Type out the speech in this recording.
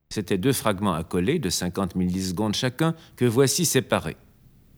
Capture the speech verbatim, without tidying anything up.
C'étaient deux fragments accolés de cinquante millisecondes chacun que voici séparés.